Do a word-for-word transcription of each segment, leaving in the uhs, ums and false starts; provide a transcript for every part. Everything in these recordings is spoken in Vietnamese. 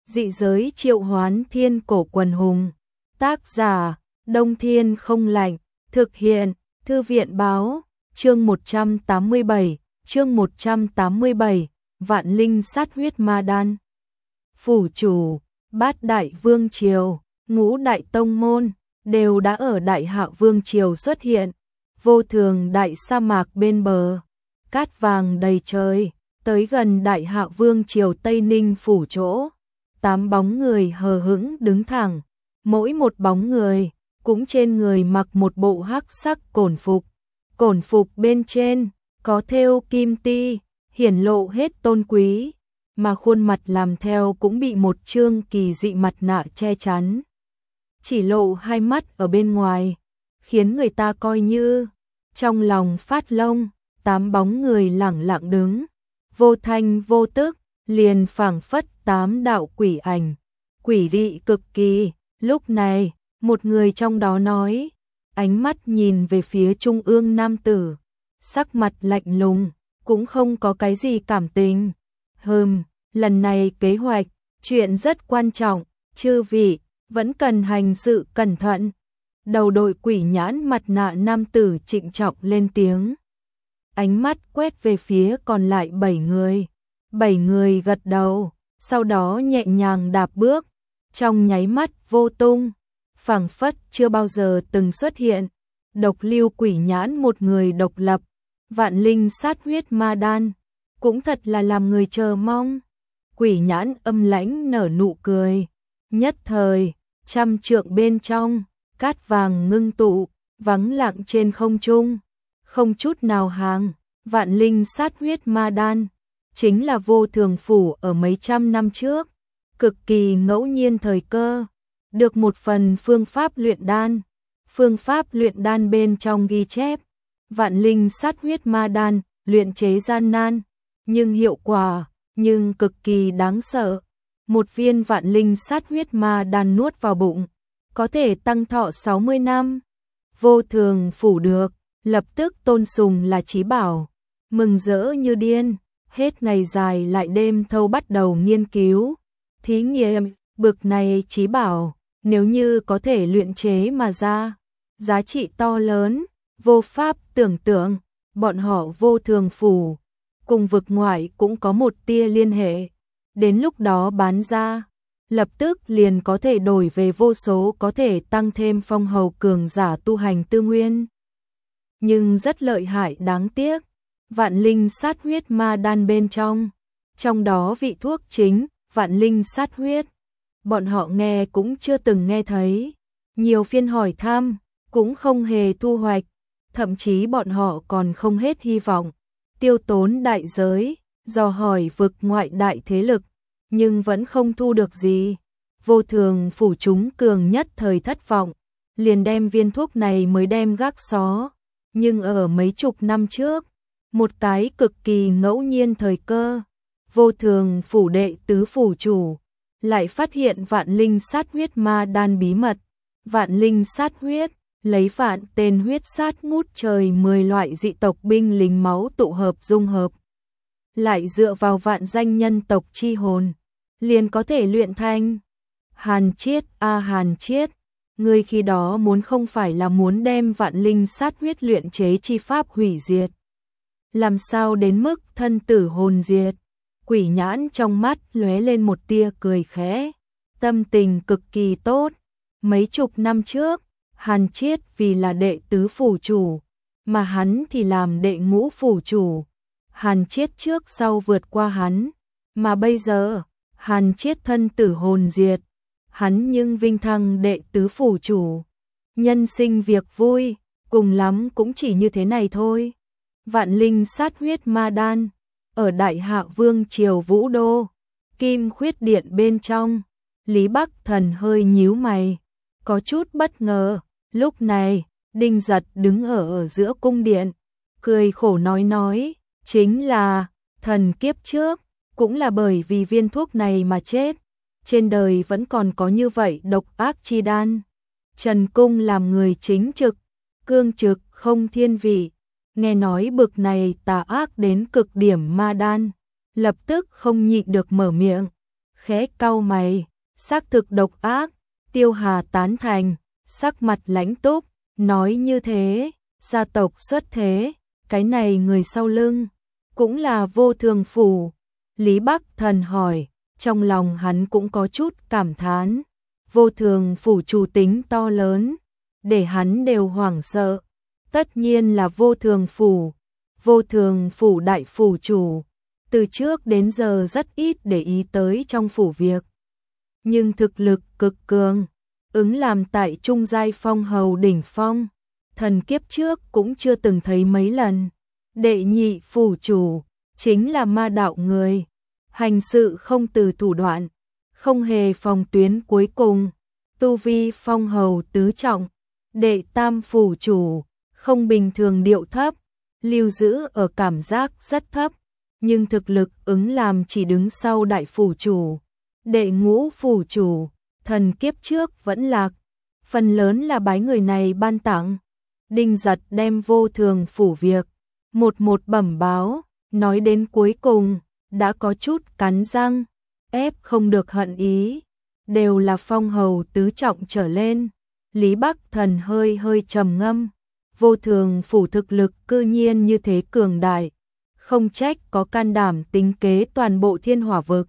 Dị giới triệu hoán thiên cổ quần hùng. Tác giả, Đông Thiên không lạnh. Thực hiện, Thư viện báo. Chương một trăm tám mươi bảy, chương một trăm tám mươi bảy, Vạn Linh sát huyết ma đan. Phủ chủ, bát đại vương triều, ngũ đại tông môn, đều đã ở Đại Hạ vương triều xuất hiện. Vô thường đại sa mạc bên bờ, cát vàng đầy trời, tới gần Đại Hạ vương triều Tây Ninh phủ chỗ. Tám bóng người hờ hững đứng thẳng, mỗi một bóng người cũng trên người mặc một bộ hắc sắc cổn phục. Cổn phục bên trên có thêu kim ti, hiển lộ hết tôn quý, mà khuôn mặt làm theo cũng bị một trương kỳ dị mặt nạ che chắn. Chỉ lộ hai mắt ở bên ngoài, khiến người ta coi như trong lòng phát lông. Tám bóng người lẳng lặng đứng, vô thanh vô tức, liền phảng phất tám đạo quỷ ảnh, quỷ dị cực kỳ. Lúc này, một người trong đó nói, ánh mắt nhìn về phía trung ương nam tử, sắc mặt lạnh lùng, cũng không có cái gì cảm tình. Hừm, lần này kế hoạch, chuyện rất quan trọng, chư vị, vẫn cần hành sự cẩn thận. Đầu đội quỷ nhãn mặt nạ nam tử trịnh trọng lên tiếng. Ánh mắt quét về phía còn lại bảy người. Bảy người gật đầu, sau đó nhẹ nhàng đạp bước, trong nháy mắt vô tung, phảng phất chưa bao giờ từng xuất hiện. Độc lưu quỷ nhãn một người độc lập, vạn linh sát huyết ma đan, cũng thật là làm người chờ mong. Quỷ nhãn âm lãnh nở nụ cười, nhất thời, trăm trượng bên trong, cát vàng ngưng tụ, vắng lặng trên không trung, không chút nào hàng. Vạn linh sát huyết ma đan chính là vô thường phủ ở mấy trăm năm trước, cực kỳ ngẫu nhiên thời cơ, được một phần phương pháp luyện đan. Phương pháp luyện đan bên trong ghi chép, vạn linh sát huyết ma đan, luyện chế gian nan, nhưng hiệu quả, nhưng cực kỳ đáng sợ. Một viên vạn linh sát huyết ma đan nuốt vào bụng, có thể tăng thọ sáu mươi năm. Vô thường phủ được, lập tức tôn sùng là chí bảo, mừng rỡ như điên, hết ngày dài lại đêm thâu bắt đầu nghiên cứu, thí nghiệm. Bực này chí bảo, nếu như có thể luyện chế mà ra, giá trị to lớn, vô pháp tưởng tượng. Bọn họ vô thường phủ, cùng vực ngoại cũng có một tia liên hệ, đến lúc đó bán ra, lập tức liền có thể đổi về vô số có thể tăng thêm phong hầu cường giả tu hành tư nguyên. Nhưng rất lợi hại đáng tiếc, vạn linh sát huyết ma đan bên trong, trong đó vị thuốc chính, vạn linh sát huyết, bọn họ nghe cũng chưa từng nghe thấy, nhiều phiên hỏi thăm, cũng không hề thu hoạch, thậm chí bọn họ còn không hết hy vọng, tiêu tốn đại giới, dò hỏi vực ngoại đại thế lực, nhưng vẫn không thu được gì. Vô thường phủ chúng cường nhất thời thất vọng, liền đem viên thuốc này mới đem gác xó. Nhưng ở mấy chục năm trước, một cái cực kỳ ngẫu nhiên thời cơ, vô thường phủ đệ tứ phủ chủ lại phát hiện vạn linh sát huyết ma đan bí mật. Vạn linh sát huyết, lấy vạn tên huyết sát ngút trời mười loại dị tộc binh lính máu tụ hợp dung hợp, lại dựa vào vạn danh nhân tộc chi hồn, liền có thể luyện thành. Hàn Chiết, a Hàn Chiết, ngươi khi đó muốn không phải là muốn đem vạn linh sát huyết luyện chế chi pháp hủy diệt, làm sao đến mức thân tử hồn diệt? Quỷ nhãn trong mắt lóe lên một tia cười khẽ, tâm tình cực kỳ tốt. Mấy chục năm trước, Hàn Chiết vì là đệ tứ phủ chủ, mà hắn thì làm đệ ngũ phủ chủ. Hàn Chiết trước sau vượt qua hắn, mà bây giờ, Hàn Chiết thân tử hồn diệt, hắn nhưng vinh thăng đệ tứ phủ chủ. Nhân sinh việc vui, cùng lắm cũng chỉ như thế này thôi. Vạn linh sát huyết ma đan, ở Đại Hạ vương triều Vũ Đô, Kim Khuyết điện bên trong, Lý Bắc Thần hơi nhíu mày, có chút bất ngờ. Lúc này, Đinh Giật đứng ở ở giữa cung điện, cười khổ nói nói, chính là, thần kiếp trước, cũng là bởi vì viên thuốc này mà chết. Trên đời vẫn còn có như vậy độc ác chi đan. Trần Cung làm người chính trực, cương trực không thiên vị, nghe nói bực này tà ác đến cực điểm ma đan, lập tức không nhịn được mở miệng. khẽ cau mày, xác thực độc ác. Tiêu Hà tán thành, sắc mặt lãnh túc, nói như thế, gia tộc xuất thế, cái này người sau lưng, cũng là Vô Thường Phủ. Lý Bắc Thần hỏi, trong lòng hắn cũng có chút cảm thán, Vô Thường Phủ chủ tính to lớn, để hắn đều hoảng sợ, tất nhiên là Vô Thường Phủ, Vô Thường Phủ đại phủ chủ, từ trước đến giờ rất ít để ý tới trong phủ việc. Nhưng thực lực cực cường, ứng làm tại trung giai phong hầu đỉnh phong, thần kiếp trước cũng chưa từng thấy mấy lần. Đệ nhị phủ chủ, chính là ma đạo người, hành sự không từ thủ đoạn, không hề phòng tuyến cuối cùng, tu vi phong hầu tứ trọng. Đệ tam phủ chủ, không bình thường điệu thấp, lưu giữ ở cảm giác rất thấp, nhưng thực lực ứng làm chỉ đứng sau đại phủ chủ. Đệ ngũ phủ chủ, thần kiếp trước vẫn lạc, phần lớn là bái người này ban tặng. Đinh Giật đem Vô Thường Phủ việc một một bẩm báo, nói đến cuối cùng đã có chút cắn răng, ép không được hận ý, đều là phong hầu tứ trọng trở lên. Lý Bắc Thần hơi hơi trầm ngâm, Vô Thường Phủ thực lực cư nhiên như thế cường đại, không trách có can đảm tính kế toàn bộ Thiên Hỏa vực.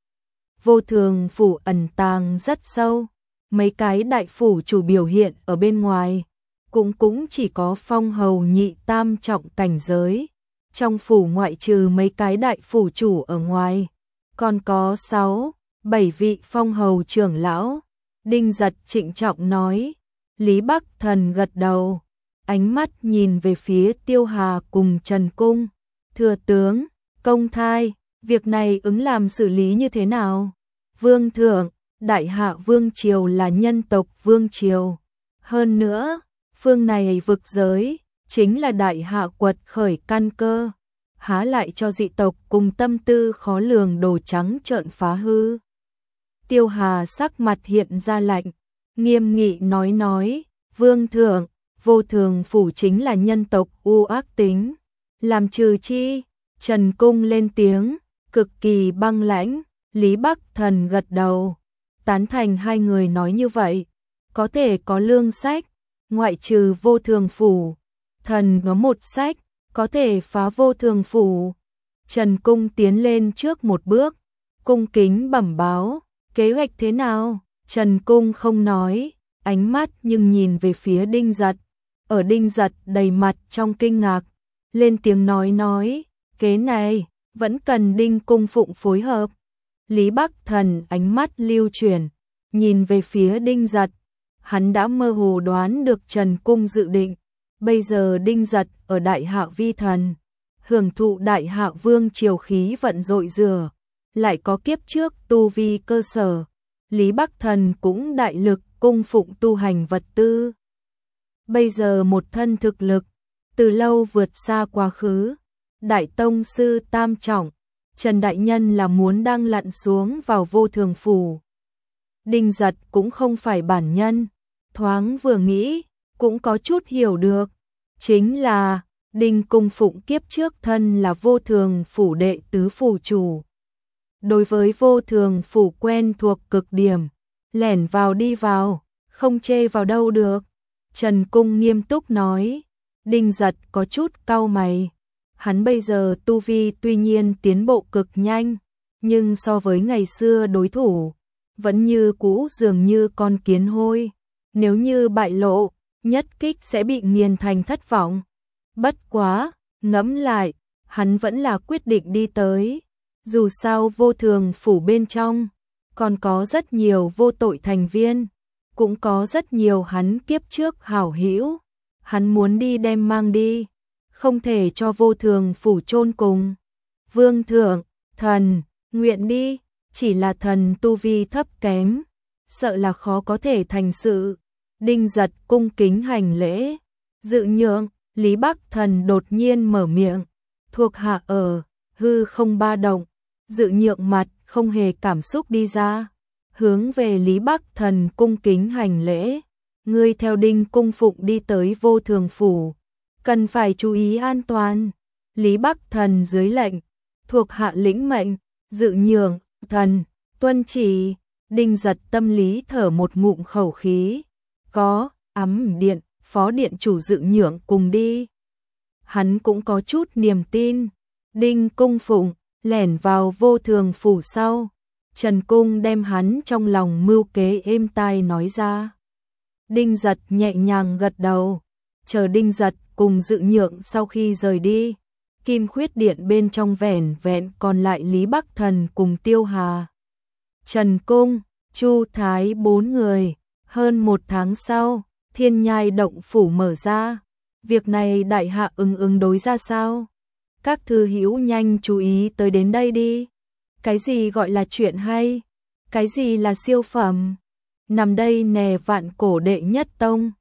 Vô Thường Phủ ẩn tàng rất sâu, mấy cái đại phủ chủ biểu hiện ở bên ngoài, cũng cũng chỉ có phong hầu nhị tam trọng cảnh giới. Trong phủ ngoại trừ mấy cái đại phủ chủ ở ngoài, còn có sáu, bảy vị phong hầu trưởng lão. Đinh Giật trịnh trọng nói. Lý Bắc Thần gật đầu, ánh mắt nhìn về phía Tiêu Hà cùng Trần Cung. Thừa tướng, công thai, việc này ứng làm xử lý như thế nào? Vương thượng, Đại Hạ Vương Triều là nhân tộc Vương Triều. Hơn nữa, phương này vực giới, chính là Đại Hạ quật khởi căn cơ. Há lại cho dị tộc cùng tâm tư khó lường đồ trắng trợn phá hư. Tiêu Hà sắc mặt hiện ra lạnh, nghiêm nghị nói nói, Vương thượng, Vô Thường Phủ chính là nhân tộc u ác tính. Làm trừ chi? Trần Cung lên tiếng, cực kỳ băng lãnh. Lý Bắc Thần gật đầu, tán thành hai người nói như vậy. Có thể có lương sách, ngoại trừ Vô Thường Phủ. Thần có một sách, có thể phá Vô Thường Phủ. Trần Cung tiến lên trước một bước, cung kính bẩm báo, kế hoạch thế nào? Trần Cung không nói, ánh mắt nhưng nhìn về phía Đinh Giật. Ở Đinh Giật đầy mặt trong kinh ngạc, lên tiếng nói nói, kế này, vẫn cần Đinh Cung Phụng phối hợp. Lý Bắc Thần ánh mắt lưu chuyển, nhìn về phía Đinh Giật, hắn đã mơ hồ đoán được Trần Cung dự định. Bây giờ Đinh Giật ở Đại Hạ vi thần, hưởng thụ Đại Hạ Vương triều khí vận dội rửa, lại có kiếp trước tu vi cơ sở. Lý Bắc Thần cũng đại lực cung phụng tu hành vật tư. Bây giờ một thân thực lực, từ lâu vượt xa quá khứ. Đại Tông Sư Tam Trọng, Trần Đại Nhân là muốn đang lặn xuống vào Vô Thường Phủ. Đinh Giật cũng không phải bản nhân, thoáng vừa nghĩ, cũng có chút hiểu được. Chính là, Đinh Cung Phụng kiếp trước thân là Vô Thường Phủ đệ tứ phủ chủ. Đối với Vô Thường Phủ quen thuộc cực điểm, lẻn vào đi vào, không chê vào đâu được. Trần Cung nghiêm túc nói. Đinh Giật có chút cau mày. Hắn bây giờ tu vi tuy nhiên tiến bộ cực nhanh, nhưng so với ngày xưa đối thủ, vẫn như cũ dường như con kiến hôi. Nếu như bại lộ, nhất kích sẽ bị nghiền thành thất vọng. Bất quá, ngẫm lại, hắn vẫn là quyết định đi tới. Dù sao Vô Thường Phủ bên trong, còn có rất nhiều vô tội thành viên, cũng có rất nhiều hắn kiếp trước hảo hữu. Hắn muốn đi đem mang đi, không thể cho Vô Thường Phủ chôn cùng. Vương thượng, thần, nguyện đi, chỉ là thần tu vi thấp kém, sợ là khó có thể thành sự. Đinh Giật cung kính hành lễ, dự nhượng. Lý Bắc Thần đột nhiên mở miệng, thuộc hạ ở, hư không ba động, dự nhượng mặt không hề cảm xúc đi ra, hướng về Lý Bắc Thần cung kính hành lễ. Ngươi theo Đinh Cung Phụng đi tới Vô Thường Phủ, cần phải chú ý an toàn. Lý Bắc Thần dưới lệnh, thuộc hạ lĩnh mệnh, dự nhượng. Thần, Tuân chỉ, Đinh Giật tâm lý thở một ngụm khẩu khí, có, ấm điện, phó điện chủ dự nhượng cùng đi. Hắn cũng có chút niềm tin. Đinh Cung Phụng lẻn vào Vô Thường phủ sau, Trần Cung đem hắn trong lòng mưu kế êm tai nói ra. Đinh Giật nhẹ nhàng gật đầu, chờ Đinh Giật cùng dự nhượng sau khi rời đi, Kim Khuyết Điện bên trong vẻn vẹn còn lại Lý Bắc Thần cùng Tiêu Hà, Trần Cung, Chu Thái bốn người. Hơn một tháng sau, Thiên Nhai động phủ mở ra. Việc này đại hạ ứng ứng đối ra sao? Các thư hữu nhanh chú ý tới đến đây đi. Cái gì gọi là chuyện hay? Cái gì là siêu phẩm? Nằm đây nè vạn cổ đệ nhất tông.